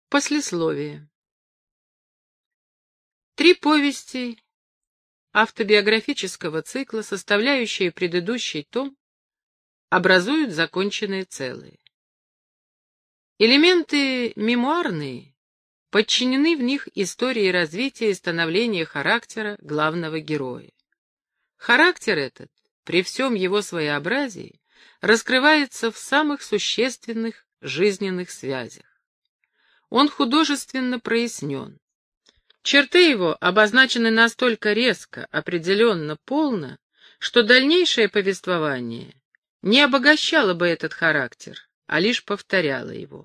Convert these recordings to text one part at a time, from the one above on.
Послесловие. Три повести автобиографического цикла, составляющие предыдущий том, образуют законченное целое. Элементы мемуарные подчинены в них истории развития и становления характера главного героя. Характер этот, при всем его своеобразии, раскрывается в самых существенных жизненных связях. Он художественно прояснен. Черты его обозначены настолько резко, определенно, полно, что дальнейшее повествование не обогащало бы этот характер, а лишь повторяло его.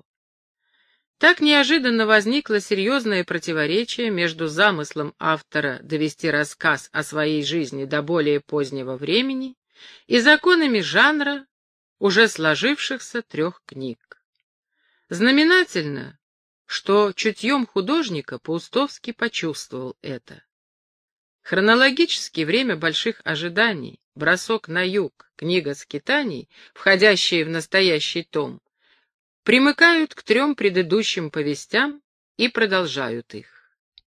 Так неожиданно возникло серьезное противоречие между замыслом автора довести рассказ о своей жизни до более позднего времени и законами жанра уже сложившихся трех книг. Знаменательно, что чутьем художника Паустовский почувствовал это. Хронологически время больших ожиданий, бросок на юг, книга скитаний, входящие в настоящий том, примыкают к трем предыдущим повестям и продолжают их.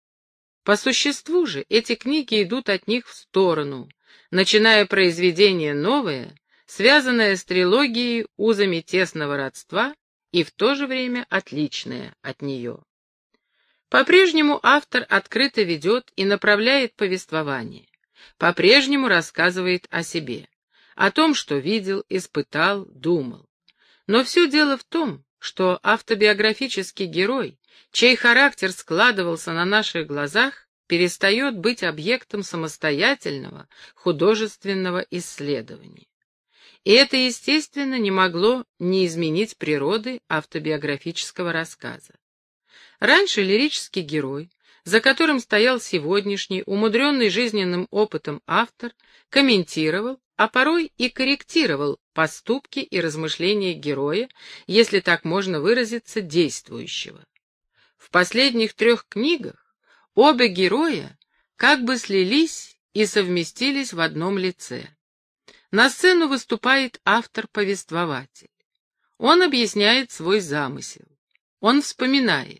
По существу же эти книги идут от них в сторону, начиная произведение новое, связанное с трилогией узами тесного родства и в то же время отличное от нее. По-прежнему автор открыто ведет и направляет повествование, по-прежнему рассказывает о себе, о том, что видел, испытал, думал. Но все дело в том, что автобиографический герой, чей характер складывался на наших глазах, перестает быть объектом самостоятельного художественного исследования. И это, естественно, не могло не изменить природы автобиографического рассказа. Раньше лирический герой, за которым стоял сегодняшний, умудренный жизненным опытом автор, комментировал, а порой и корректировал поступки и размышления героя, если так можно выразиться, действующего. В последних трех книгах оба героя как бы слились и совместились в одном лице. На сцену выступает автор-повествователь. Он объясняет свой замысел. Он вспоминает.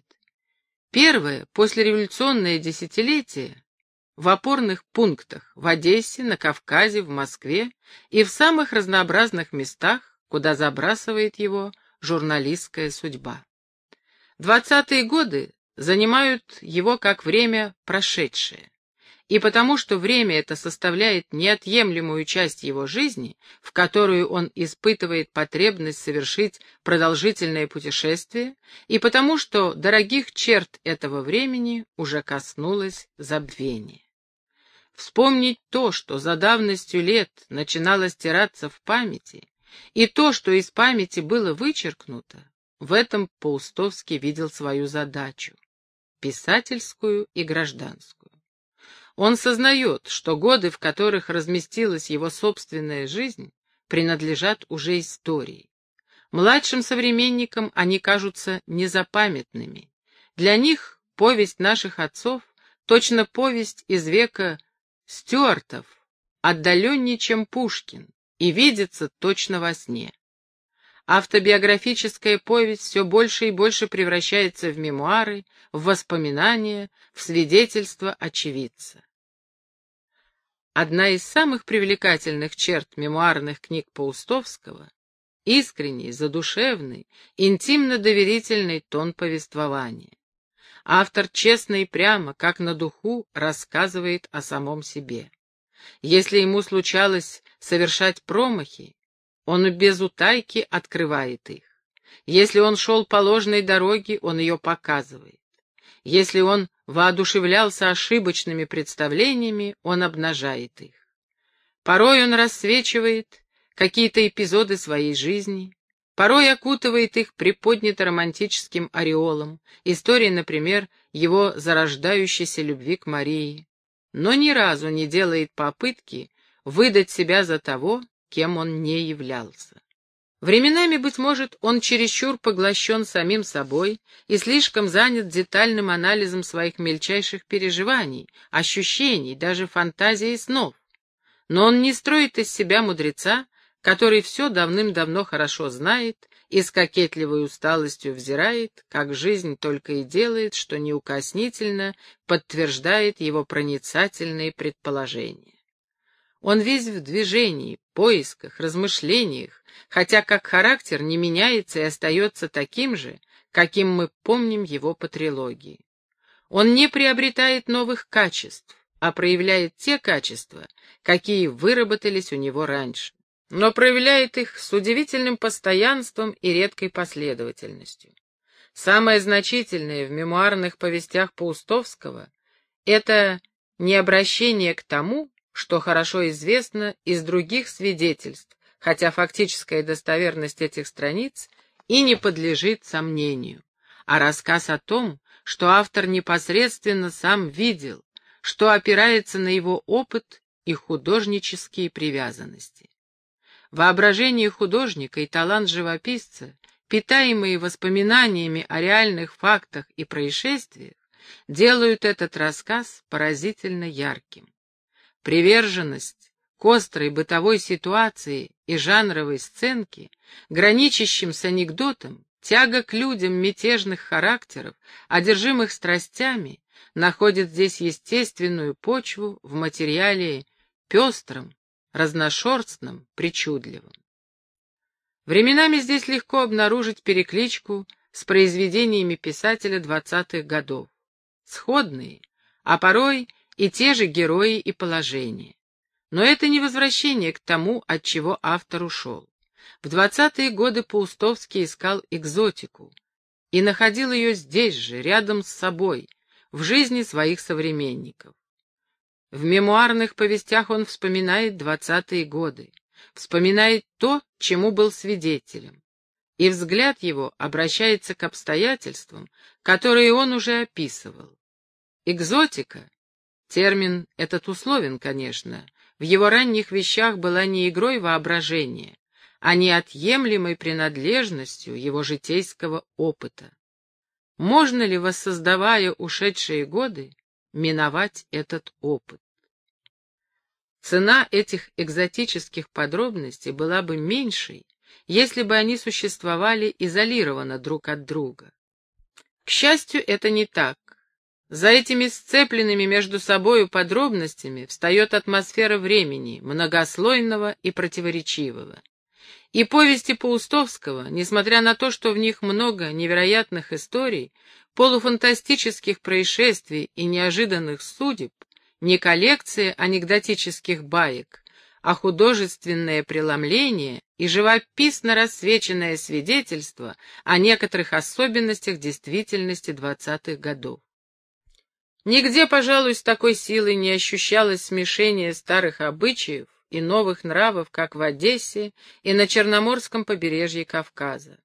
Первое послереволюционное десятилетие в опорных пунктах в Одессе, на Кавказе, в Москве и в самых разнообразных местах, куда забрасывает его журналистская судьба. 20-е годы занимают его как время прошедшее. И потому что время это составляет неотъемлемую часть его жизни, в которую он испытывает потребность совершить продолжительное путешествие, и потому что дорогих черт этого времени уже коснулось забвение. Вспомнить то, что за давностью лет начинало стираться в памяти, и то, что из памяти было вычеркнуто, в этом Паустовский видел свою задачу — писательскую и гражданскую. Он сознает, что годы, в которых разместилась его собственная жизнь, принадлежат уже истории. Младшим современникам они кажутся незапамятными. Для них повесть наших отцов точно повесть из века Стюартов, отдаленнее, чем Пушкин, и видится точно во сне. Автобиографическая повесть все больше и больше превращается в мемуары, в воспоминания, в свидетельства очевидца. Одна из самых привлекательных черт мемуарных книг Паустовского — искренний, задушевный, интимно-доверительный тон повествования. Автор честно и прямо, как на духу, рассказывает о самом себе. Если ему случалось совершать промахи, он без утайки открывает их. Если он шел по ложной дороге, он ее показывает. Если он воодушевлялся ошибочными представлениями, он обнажает их. Порой он рассвечивает какие-то эпизоды своей жизни, порой окутывает их приподнято-романтическим ореолом, истории, например, его зарождающейся любви к Марии, но ни разу не делает попытки выдать себя за того, кем он не являлся. Временами, быть может, он чересчур поглощен самим собой и слишком занят детальным анализом своих мельчайших переживаний, ощущений, даже фантазий и снов. Но он не строит из себя мудреца, который все давным-давно хорошо знает и с кокетливой усталостью взирает, как жизнь только и делает, что неукоснительно подтверждает его проницательные предположения. Он весь в движении, поисках, размышлениях, хотя как характер не меняется и остается таким же, каким мы помним его по трилогии. Он не приобретает новых качеств, а проявляет те качества, какие выработались у него раньше, но проявляет их с удивительным постоянством и редкой последовательностью. Самое значительное в мемуарных повестях Паустовского — это не обращение к тому, что хорошо известно из других свидетельств, хотя фактическая достоверность этих страниц и не подлежит сомнению, а рассказ о том, что автор непосредственно сам видел, что опирается на его опыт и художнические привязанности. Воображение художника и талант живописца, питаемые воспоминаниями о реальных фактах и происшествиях, делают этот рассказ поразительно ярким. Приверженность к острой бытовой ситуации и жанровой сценке, граничащим с анекдотом, тяга к людям мятежных характеров, одержимых страстями, находит здесь естественную почву в материале пестром, разношерстном, причудливом. Временами здесь легко обнаружить перекличку с произведениями писателя 20-х годов. Сходные, а порой и те же герои и положения. Но это не возвращение к тому, от чего автор ушел. В 20-е годы Паустовский искал экзотику и находил ее здесь же, рядом с собой, в жизни своих современников. В мемуарных повестях он вспоминает 20-е годы, вспоминает то, чему был свидетелем, и взгляд его обращается к обстоятельствам, которые он уже описывал. Экзотика, термин этот условен, конечно, в его ранних вещах была не игрой воображения, а неотъемлемой принадлежностью его житейского опыта. Можно ли, воссоздавая ушедшие годы, миновать этот опыт? Цена этих экзотических подробностей была бы меньшей, если бы они существовали изолированно друг от друга. К счастью, это не так. За этими сцепленными между собою подробностями встает атмосфера времени, многослойного и противоречивого. И повести Паустовского, несмотря на то, что в них много невероятных историй, полуфантастических происшествий и неожиданных судеб, не коллекция анекдотических баек, а художественное преломление и живописно рассвеченное свидетельство о некоторых особенностях действительности 20-х годов. Нигде, пожалуй, с такой силой не ощущалось смешение старых обычаев и новых нравов, как в Одессе и на Черноморском побережье Кавказа.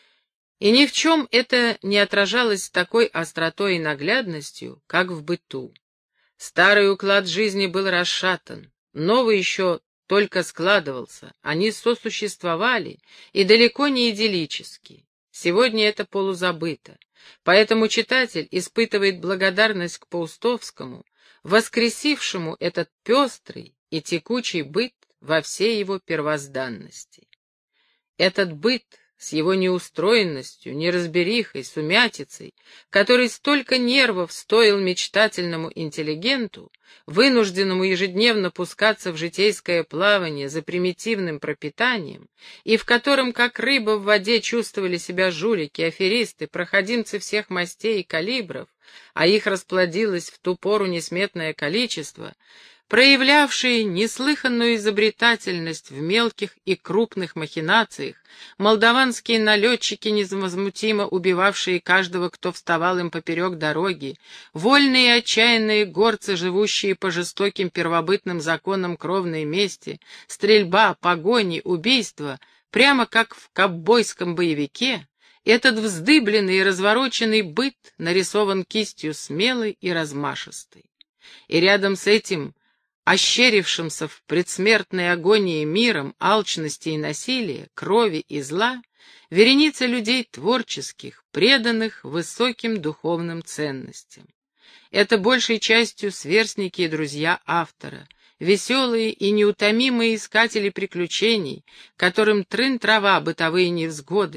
И ни в чем это не отражалось с такой остротой и наглядностью, как в быту. Старый уклад жизни был расшатан, новый еще только складывался, они сосуществовали и далеко не идиллически. Сегодня это полузабыто. Поэтому читатель испытывает благодарность к Паустовскому, воскресившему этот пестрый и текучий быт во всей его первозданности. Этот быт с его неустроенностью, неразберихой, сумятицей, который столько нервов стоил мечтательному интеллигенту, вынужденному ежедневно пускаться в житейское плавание за примитивным пропитанием, и в котором, как рыба в воде, чувствовали себя жулики, аферисты, проходимцы всех мастей и калибров, а их расплодилось в ту пору несметное количество, проявлявшие неслыханную изобретательность в мелких и крупных махинациях, молдаванские налетчики, невозмутимо убивавшие каждого, кто вставал им поперек дороги, вольные и отчаянные горцы, живущие по жестоким первобытным законам кровной мести, стрельба, погони, убийства, прямо как в ковбойском боевике, этот вздыбленный и развороченный быт нарисован кистью смелой и размашистой. И рядом с этим ощерившимся в предсмертной агонии миром алчности и насилия, крови и зла, вереница людей творческих, преданных высоким духовным ценностям. Это большей частью сверстники и друзья автора, веселые и неутомимые искатели приключений, которым трын-трава бытовые невзгоды,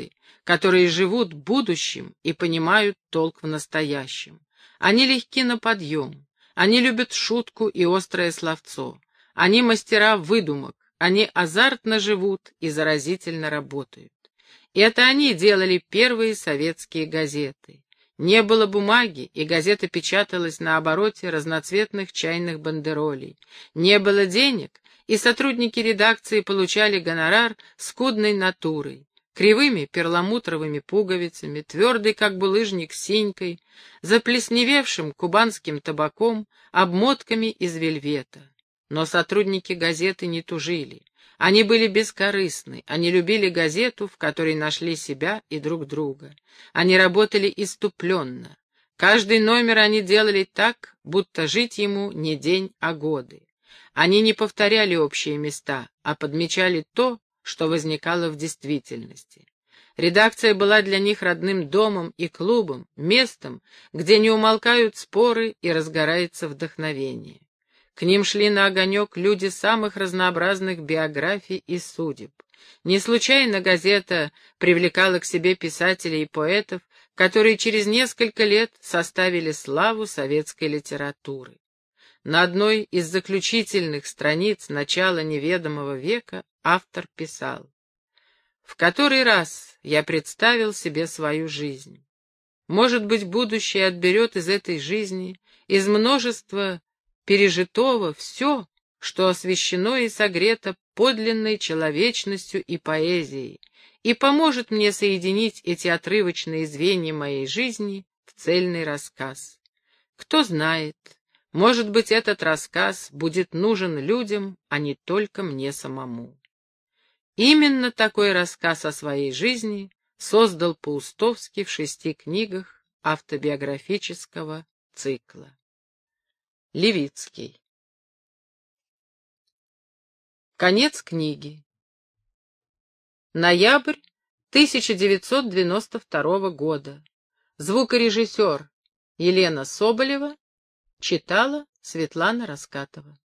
которые живут будущим и понимают толк в настоящем. Они легки на подъем, они любят шутку и острое словцо, они мастера выдумок, они азартно живут и заразительно работают. Это они делали первые советские газеты. Не было бумаги, и газета печаталась на обороте разноцветных чайных бандеролей. Не было денег, и сотрудники редакции получали гонорар скудной натурой, кривыми перламутровыми пуговицами, твердой, как булыжник, синькой, заплесневевшим кубанским табаком, обмотками из вельвета. Но сотрудники газеты не тужили. Они были бескорыстны, они любили газету, в которой нашли себя и друг друга. Они работали исступленно. Каждый номер они делали так, будто жить ему не день, а годы. Они не повторяли общие места, а подмечали то, что возникало в действительности. Редакция была для них родным домом и клубом, местом, где не умолкают споры и разгорается вдохновение. К ним шли на огонек люди самых разнообразных биографий и судеб. Не случайно газета привлекала к себе писателей и поэтов, которые через несколько лет составили славу советской литературы. На одной из заключительных страниц начала неведомого века автор писал: «В который раз я представил себе свою жизнь. Может быть, будущее отберет из этой жизни, из множества пережитого, все, что освящено и согрето подлинной человечностью и поэзией, и поможет мне соединить эти отрывочные звенья моей жизни в цельный рассказ. Кто знает, может быть, этот рассказ будет нужен людям, а не только мне самому». Именно такой рассказ о своей жизни создал Паустовский в 6 книгах автобиографического цикла. Левицкий. Конец книги. Ноябрь 1992 года. Звукорежиссер Елена Соболева читала Светлана Раскатова.